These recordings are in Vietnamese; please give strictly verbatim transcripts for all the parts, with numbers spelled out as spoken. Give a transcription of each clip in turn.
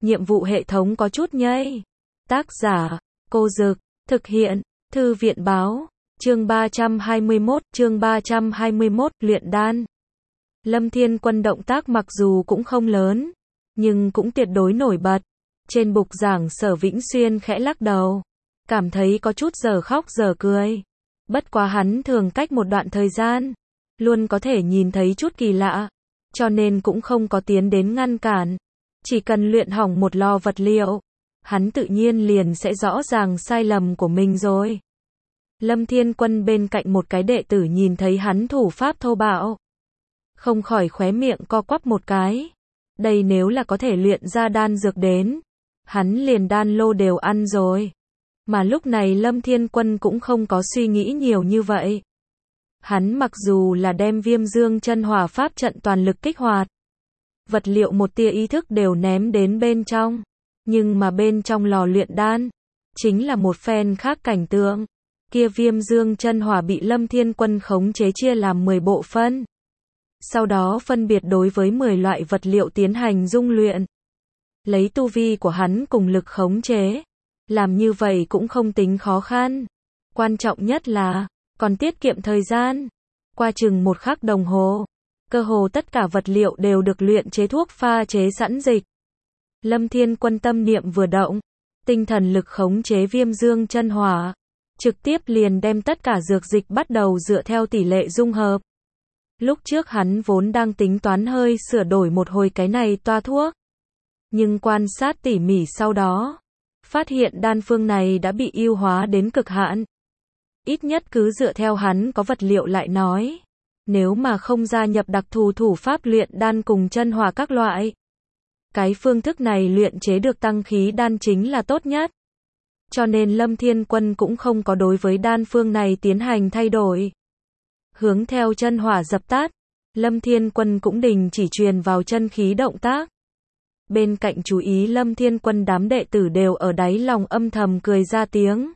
nhiệm vụ hệ thống có chút nhây. Tác giả, Cô Dực, thực hiện, Thư viện Báo, chương ba trăm hai mươi mốt, chương ba trăm hai mươi mốt, luyện đan. Lâm Thiên Quân động tác mặc dù cũng không lớn, nhưng cũng tuyệt đối nổi bật. Trên bục giảng Sở Vĩnh Xuyên khẽ lắc đầu, cảm thấy có chút giờ khóc giờ cười. Bất quá hắn thường cách một đoạn thời gian, luôn có thể nhìn thấy chút kỳ lạ, cho nên cũng không có tiến đến ngăn cản. Chỉ cần luyện hỏng một lò vật liệu, hắn tự nhiên liền sẽ rõ ràng sai lầm của mình rồi. Lâm Thiên Quân bên cạnh một cái đệ tử nhìn thấy hắn thủ pháp thô bạo, không khỏi khóe miệng co quắp một cái. Đây nếu là có thể luyện ra đan dược đến, hắn liền đan lô đều ăn rồi. Mà lúc này Lâm Thiên Quân cũng không có suy nghĩ nhiều như vậy. Hắn mặc dù là đem Viêm Dương Chân Hỏa pháp trận toàn lực kích hoạt, vật liệu một tia ý thức đều ném đến bên trong, nhưng mà bên trong lò luyện đan, chính là một phen khác cảnh tượng. Kia Viêm Dương Chân Hỏa bị Lâm Thiên Quân khống chế chia làm mười bộ phân. Sau đó phân biệt đối với mười loại vật liệu tiến hành dung luyện. Lấy tu vi của hắn cùng lực khống chế, làm như vậy cũng không tính khó khăn. Quan trọng nhất là, còn tiết kiệm thời gian. Qua chừng một khắc đồng hồ, cơ hồ tất cả vật liệu đều được luyện chế thuốc pha chế sẵn dịch. Lâm Thiên Quân tâm niệm vừa động, tinh thần lực khống chế Viêm Dương Chân Hỏa, trực tiếp liền đem tất cả dược dịch bắt đầu dựa theo tỷ lệ dung hợp. Lúc trước hắn vốn đang tính toán hơi sửa đổi một hồi cái này toa thuốc, nhưng quan sát tỉ mỉ sau đó, phát hiện đan phương này đã bị ưu hóa đến cực hạn. Ít nhất cứ dựa theo hắn có vật liệu lại nói, nếu mà không gia nhập đặc thù thủ pháp luyện đan cùng chân hỏa các loại, cái phương thức này luyện chế được tăng khí đan chính là tốt nhất. Cho nên Lâm Thiên Quân cũng không có đối với đan phương này tiến hành thay đổi. Hướng theo chân hỏa dập tắt, Lâm Thiên Quân cũng đình chỉ truyền vào chân khí động tác. Bên cạnh chú ý Lâm Thiên Quân đám đệ tử đều ở đáy lòng âm thầm cười ra tiếng.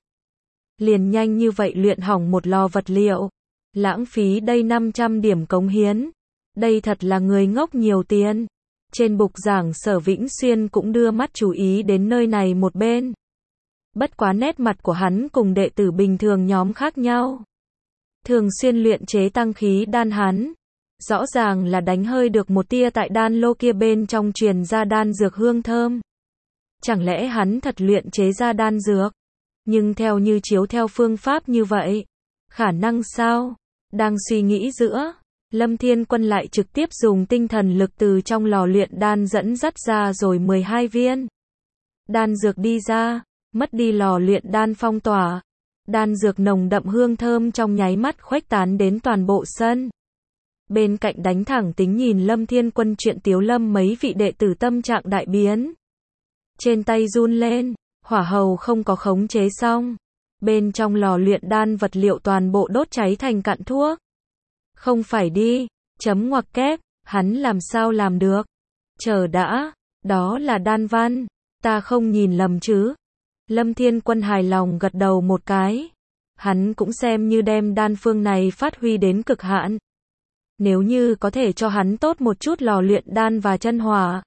Liền nhanh như vậy luyện hỏng một lò vật liệu, lãng phí đây năm trăm điểm cống hiến. Đây thật là người ngốc nhiều tiền. Trên bục giảng Sở Vĩnh Xuyên cũng đưa mắt chú ý đến nơi này một bên. Bất quá nét mặt của hắn cùng đệ tử bình thường nhóm khác nhau. Thường xuyên luyện chế tăng khí đan hắn, rõ ràng là đánh hơi được một tia tại đan lô kia bên trong truyền ra đan dược hương thơm. Chẳng lẽ hắn thật luyện chế ra đan dược? Nhưng theo như chiếu theo phương pháp như vậy, khả năng sao? Đang suy nghĩ giữa, Lâm Thiên Quân lại trực tiếp dùng tinh thần lực từ trong lò luyện đan dẫn dắt ra rồi mười hai viên đan dược đi ra, mất đi lò luyện đan phong tỏa. Đan dược nồng đậm hương thơm trong nháy mắt khuếch tán đến toàn bộ sân. Bên cạnh đánh thẳng tính nhìn Lâm Thiên Quân chuyện Tiếu Lâm mấy vị đệ tử tâm trạng đại biến. Trên tay run lên, hỏa hầu không có khống chế xong. Bên trong lò luyện đan vật liệu toàn bộ đốt cháy thành cặn thuốc. Không phải đi, chấm ngoặc kép, hắn làm sao làm được? Chờ đã, đó là đan văn, ta không nhìn lầm chứ? Lâm Thiên Quân hài lòng gật đầu một cái. Hắn cũng xem như đem đan phương này phát huy đến cực hạn. Nếu như có thể cho hắn tốt một chút lò luyện đan và chân hỏa,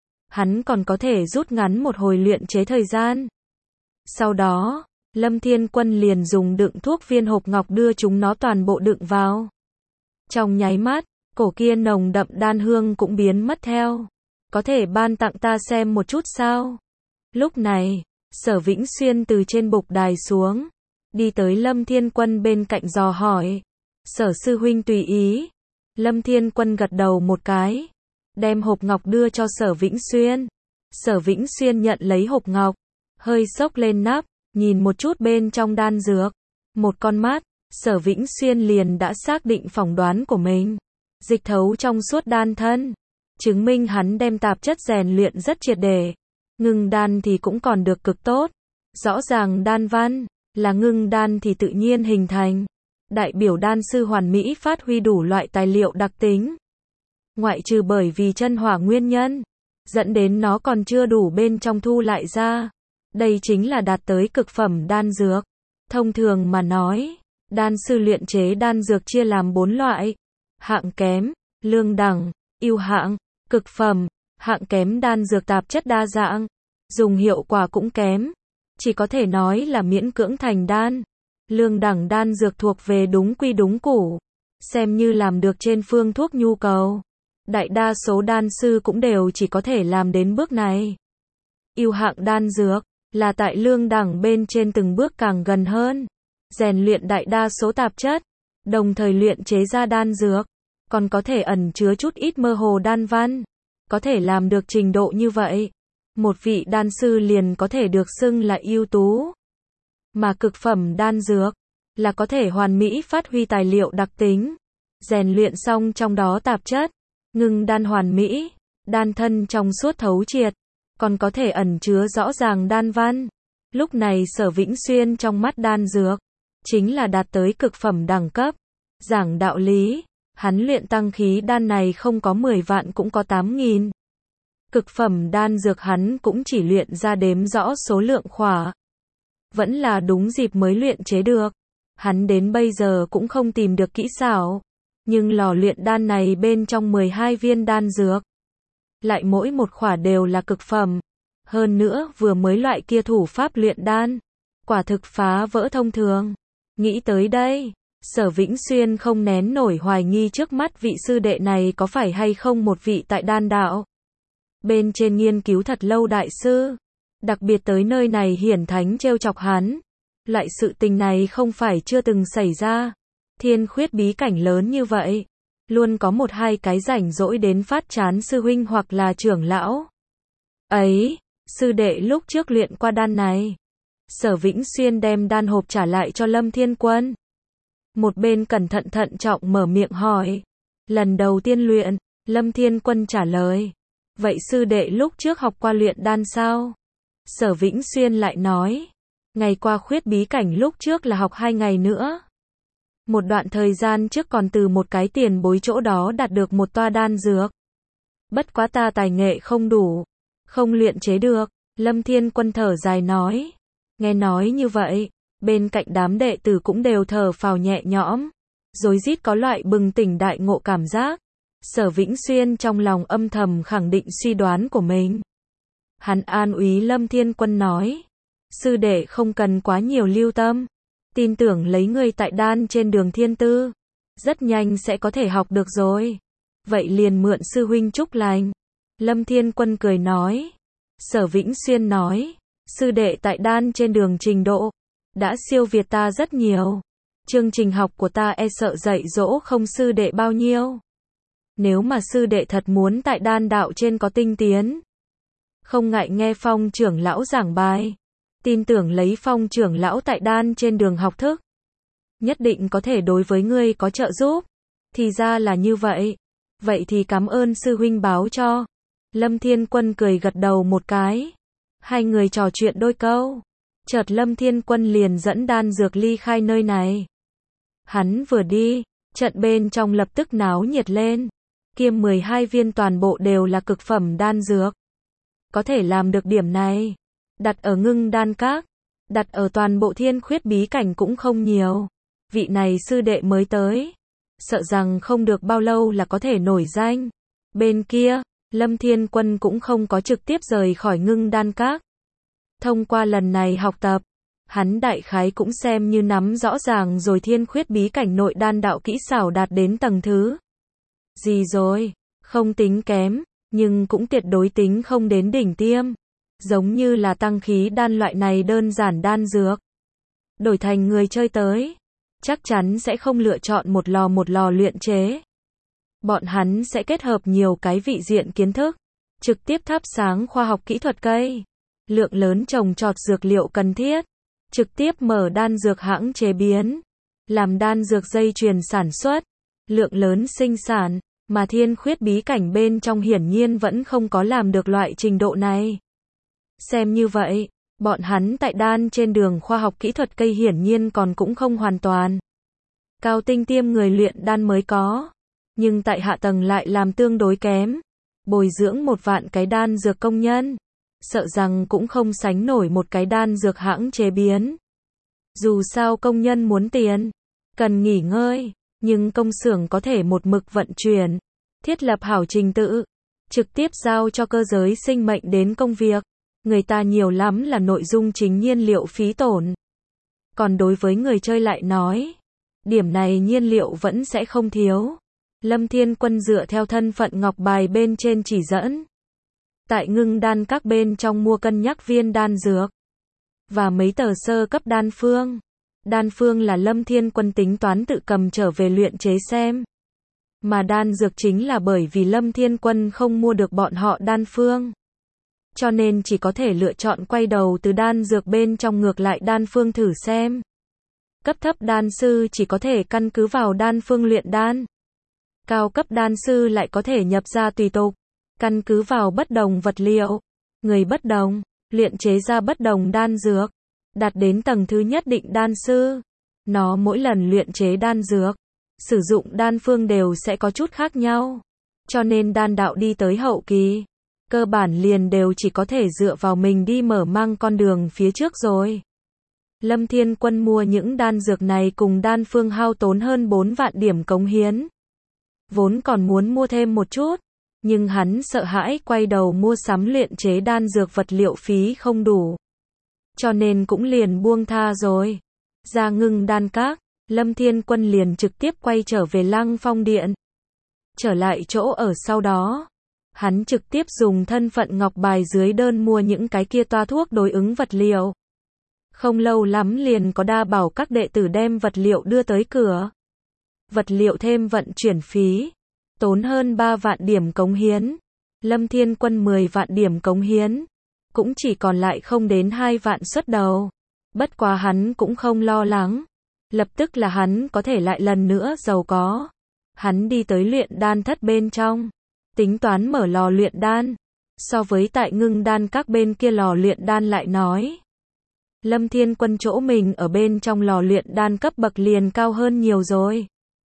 hắn còn có thể rút ngắn một hồi luyện chế thời gian. Sau đó, Lâm Thiên Quân liền dùng đựng thuốc viên hộp ngọc đưa chúng nó toàn bộ đựng vào. Trong nháy mắt, cổ kia nồng đậm đan hương cũng biến mất theo. Có thể ban tặng ta xem một chút sao? Lúc này, Sở Vĩnh Xuyên từ trên bục đài xuống, đi tới Lâm Thiên Quân bên cạnh dò hỏi. Sở sư huynh tùy ý. Lâm Thiên Quân gật đầu một cái, đem hộp ngọc đưa cho Sở Vĩnh Xuyên. Sở Vĩnh Xuyên nhận lấy hộp ngọc, hơi xốc lên nắp, nhìn một chút bên trong đan dược. Một con mắt, Sở Vĩnh Xuyên liền đã xác định phỏng đoán của mình. Dịch thấu trong suốt đan thân, chứng minh hắn đem tạp chất rèn luyện rất triệt để. Ngưng đan thì cũng còn được cực tốt. Rõ ràng đan văn là ngưng đan thì tự nhiên hình thành. Đại biểu đan sư hoàn mỹ phát huy đủ loại tài liệu đặc tính. Ngoại trừ bởi vì chân hỏa nguyên nhân, dẫn đến nó còn chưa đủ bên trong thu lại ra. Đây chính là đạt tới cực phẩm đan dược. Thông thường mà nói, đan sư luyện chế đan dược chia làm bốn loại. Hạng kém, lương đẳng, ưu hạng, cực phẩm. Hạng kém đan dược tạp chất đa dạng, dùng hiệu quả cũng kém, chỉ có thể nói là miễn cưỡng thành đan. Lương đẳng đan dược thuộc về đúng quy đúng củ, xem như làm được trên phương thuốc nhu cầu. Đại đa số đan sư cũng đều chỉ có thể làm đến bước này. Ưu hạng đan dược là tại lương đẳng bên trên từng bước càng gần hơn, rèn luyện đại đa số tạp chất, đồng thời luyện chế ra đan dược, còn có thể ẩn chứa chút ít mơ hồ đan văn. Có thể làm được trình độ như vậy, một vị đan sư liền có thể được xưng là ưu tú. Mà cực phẩm đan dược là có thể hoàn mỹ phát huy tài liệu đặc tính, rèn luyện xong trong đó tạp chất, ngưng đan hoàn mỹ, đan thân trong suốt thấu triệt, còn có thể ẩn chứa rõ ràng đan văn. Lúc này Sở Vĩnh Xuyên trong mắt đan dược chính là đạt tới cực phẩm đẳng cấp. Giảng đạo lý, hắn luyện tăng khí đan này không có mười vạn cũng có tám nghìn. Cực phẩm đan dược hắn cũng chỉ luyện ra đếm rõ số lượng khỏa. Vẫn là đúng dịp mới luyện chế được. Hắn đến bây giờ cũng không tìm được kỹ xảo. Nhưng lò luyện đan này bên trong mười hai viên đan dược, lại mỗi một khỏa đều là cực phẩm. Hơn nữa vừa mới loại kia thủ pháp luyện đan, quả thực phá vỡ thông thường. Nghĩ tới đây, Sở Vĩnh Xuyên không nén nổi hoài nghi trước mắt vị sư đệ này có phải hay không một vị tại đan đạo bên trên nghiên cứu thật lâu đại sư, đặc biệt tới nơi này hiển thánh trêu chọc hắn. Loại sự tình này không phải chưa từng xảy ra. Thiên khuyết bí cảnh lớn như vậy, luôn có một hai cái rảnh rỗi đến phát chán sư huynh hoặc là trưởng lão. Ấy, sư đệ lúc trước luyện qua đan này. Sở Vĩnh Xuyên đem đan hộp trả lại cho Lâm Thiên Quân. Một bên cẩn thận thận trọng mở miệng hỏi. Lần đầu tiên luyện, Lâm Thiên Quân trả lời. Vậy sư đệ lúc trước học qua luyện đan sao? Sở Vĩnh Xuyên lại nói. Ngày qua khuyết bí cảnh lúc trước là học hai ngày nữa. Một đoạn thời gian trước còn từ một cái tiền bối chỗ đó đạt được một toa đan dược. Bất quá ta tài nghệ không đủ, không luyện chế được. Lâm Thiên Quân thở dài nói. Nghe nói như vậy, bên cạnh đám đệ tử cũng đều thở phào nhẹ nhõm, rối rít có loại bừng tỉnh đại ngộ cảm giác. Sở Vĩnh Xuyên trong lòng âm thầm khẳng định suy đoán của mình. Hắn an ủi Lâm Thiên Quân nói. Sư đệ không cần quá nhiều lưu tâm. Tin tưởng lấy ngươi tại đan trên đường thiên tư, rất nhanh sẽ có thể học được rồi. Vậy liền mượn sư huynh chúc lành. Lâm Thiên Quân cười nói. Sở Vĩnh Xuyên nói. Sư đệ tại đan trên đường trình độ đã siêu việt ta rất nhiều. Chương trình học của ta e sợ dạy dỗ không sư đệ bao nhiêu. Nếu mà sư đệ thật muốn tại đan đạo trên có tinh tiến, không ngại nghe Phong trưởng lão giảng bài. Tin tưởng lấy Phong trưởng lão tại đan trên đường học thức, nhất định có thể đối với ngươi có trợ giúp. Thì ra là như vậy. Vậy thì cảm ơn sư huynh báo cho. Lâm Thiên Quân cười gật đầu một cái. Hai người trò chuyện đôi câu. Chợt Lâm Thiên Quân liền dẫn đan dược ly khai nơi này. Hắn vừa đi, trận bên trong lập tức náo nhiệt lên. Kiêm mười hai viên toàn bộ đều là cực phẩm đan dược. Có thể làm được điểm này, đặt ở ngưng đan các, đặt ở toàn bộ thiên khuyết bí cảnh cũng không nhiều. Vị này sư đệ mới tới, sợ rằng không được bao lâu là có thể nổi danh. Bên kia, Lâm Thiên Quân cũng không có trực tiếp rời khỏi ngưng đan các. Thông qua lần này học tập, hắn đại khái cũng xem như nắm rõ ràng rồi thiên khuyết bí cảnh nội đan đạo kỹ xảo đạt đến tầng thứ gì rồi, không tính kém, nhưng cũng tuyệt đối tính không đến đỉnh tiêm. Giống như là tăng khí đan loại này đơn giản đan dược, đổi thành người chơi tới, chắc chắn sẽ không lựa chọn một lò một lò luyện chế. Bọn hắn sẽ kết hợp nhiều cái vị diện kiến thức, trực tiếp thắp sáng khoa học kỹ thuật cây, lượng lớn trồng trọt dược liệu cần thiết, trực tiếp mở đan dược hãng chế biến, làm đan dược dây chuyền sản xuất, lượng lớn sinh sản, mà thiên khuyết bí cảnh bên trong hiển nhiên vẫn không có làm được loại trình độ này. Xem như vậy, bọn hắn tại đan trên đường khoa học kỹ thuật cây hiển nhiên còn cũng không hoàn toàn cao tinh tiêm người luyện đan mới có, nhưng tại hạ tầng lại làm tương đối kém. Bồi dưỡng một vạn cái đan dược công nhân, sợ rằng cũng không sánh nổi một cái đan dược hãng chế biến. Dù sao công nhân muốn tiền, cần nghỉ ngơi, nhưng công xưởng có thể một mực vận chuyển, thiết lập hảo trình tự, trực tiếp giao cho cơ giới sinh mệnh đến công việc. Người ta nhiều lắm là nội dung chính nhiên liệu phí tổn. Còn đối với người chơi lại nói, điểm này nhiên liệu vẫn sẽ không thiếu. Lâm Thiên Quân dựa theo thân phận ngọc bài bên trên chỉ dẫn. Tại ngưng đan các bên trong mua cân nhắc viên đan dược. Và mấy tờ sơ cấp đan phương. Đan phương là Lâm Thiên Quân tính toán tự cầm trở về luyện chế xem. Mà đan dược chính là bởi vì Lâm Thiên Quân không mua được bọn họ đan phương. Cho nên chỉ có thể lựa chọn quay đầu từ đan dược bên trong ngược lại đan phương thử xem. Cấp thấp đan sư chỉ có thể căn cứ vào đan phương luyện đan. Cao cấp đan sư lại có thể nhập ra tùy tục, căn cứ vào bất đồng vật liệu, người bất đồng, luyện chế ra bất đồng đan dược, đạt đến tầng thứ nhất định đan sư. Nó mỗi lần luyện chế đan dược, sử dụng đan phương đều sẽ có chút khác nhau. Cho nên đan đạo đi tới hậu kỳ, cơ bản liền đều chỉ có thể dựa vào mình đi mở mang con đường phía trước rồi. Lâm Thiên Quân mua những đan dược này cùng đan phương hao tốn hơn bốn vạn điểm cống hiến. Vốn còn muốn mua thêm một chút, nhưng hắn sợ hãi quay đầu mua sắm luyện chế đan dược vật liệu phí không đủ. Cho nên cũng liền buông tha rồi. Ra ngưng đan các, Lâm Thiên Quân liền trực tiếp quay trở về Lăng Phong Điện. Trở lại chỗ ở sau đó, hắn trực tiếp dùng thân phận ngọc bài dưới đơn mua những cái kia toa thuốc đối ứng vật liệu. Không lâu lắm liền có đa bảo các đệ tử đem vật liệu đưa tới cửa. Vật liệu thêm vận chuyển phí, tốn hơn ba vạn điểm cống hiến. Lâm Thiên Quân mười vạn điểm cống hiến, cũng chỉ còn lại không đến hai vạn xuất đầu. Bất quá hắn cũng không lo lắng, lập tức là hắn có thể lại lần nữa giàu có. Hắn đi tới luyện đan thất bên trong, tính toán mở lò luyện đan. So với tại ngưng đan các bên kia lò luyện đan lại nói, Lâm Thiên Quân chỗ mình ở bên trong lò luyện đan cấp bậc liền cao hơn nhiều rồi.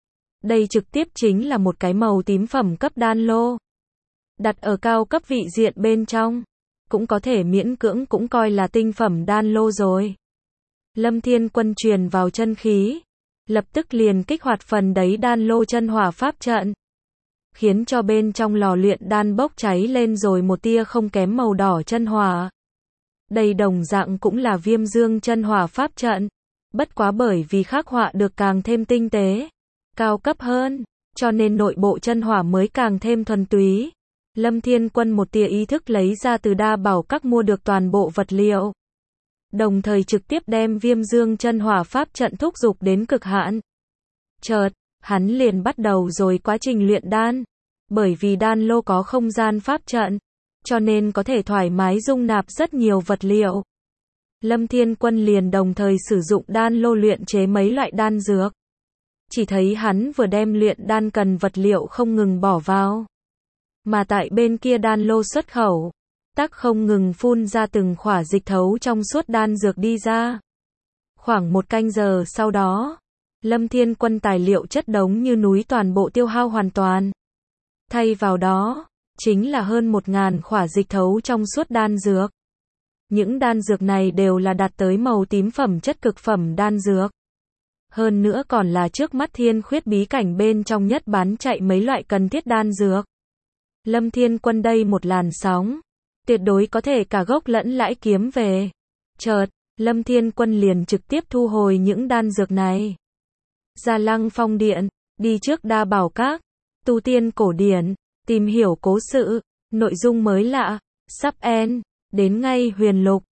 Đây trực tiếp chính là một cái màu tím phẩm cấp đan lô. Đặt ở cao cấp vị diện bên trong, cũng có thể miễn cưỡng cũng coi là tinh phẩm đan lô rồi. Lâm Thiên Quân truyền vào chân khí, lập tức liền kích hoạt phần đấy đan lô chân hỏa pháp trận, khiến cho bên trong lò luyện đan bốc cháy lên rồi một tia không kém màu đỏ chân hỏa. Đây đồng dạng cũng là Viêm Dương chân hỏa pháp trận, bất quá bởi vì khắc họa được càng thêm tinh tế, cao cấp hơn, cho nên nội bộ chân hỏa mới càng thêm thuần túy. Lâm Thiên Quân một tia ý thức lấy ra từ đa bảo các mua được toàn bộ vật liệu, đồng thời trực tiếp đem Viêm Dương chân hỏa pháp trận thúc giục đến cực hạn. Chợt, hắn liền bắt đầu rồi quá trình luyện đan. Bởi vì đan lô có không gian pháp trận, cho nên có thể thoải mái dung nạp rất nhiều vật liệu. Lâm Thiên Quân liền đồng thời sử dụng đan lô luyện chế mấy loại đan dược. Chỉ thấy hắn vừa đem luyện đan cần vật liệu không ngừng bỏ vào. Mà tại bên kia đan lô xuất khẩu, tắc không ngừng phun ra từng khỏa dịch thấu trong suốt đan dược đi ra. Khoảng một canh giờ sau đó, Lâm Thiên Quân tài liệu chất đống như núi toàn bộ tiêu hao hoàn toàn. Thay vào đó, chính là hơn một ngàn khỏa dịch thấu trong suốt đan dược. Những đan dược này đều là đạt tới màu tím phẩm chất cực phẩm đan dược. Hơn nữa còn là trước mắt Thiên Khuyết bí cảnh bên trong nhất bán chạy mấy loại cần thiết đan dược. Lâm Thiên Quân đây một làn sóng, tuyệt đối có thể cả gốc lẫn lãi kiếm về. Chợt, Lâm Thiên Quân liền trực tiếp thu hồi những đan dược này. Ra Lăng Phong Điện, đi trước đa bảo các, tu tiên cổ điển, tìm hiểu cố sự, nội dung mới lạ, sắp end, đến ngay huyền lục.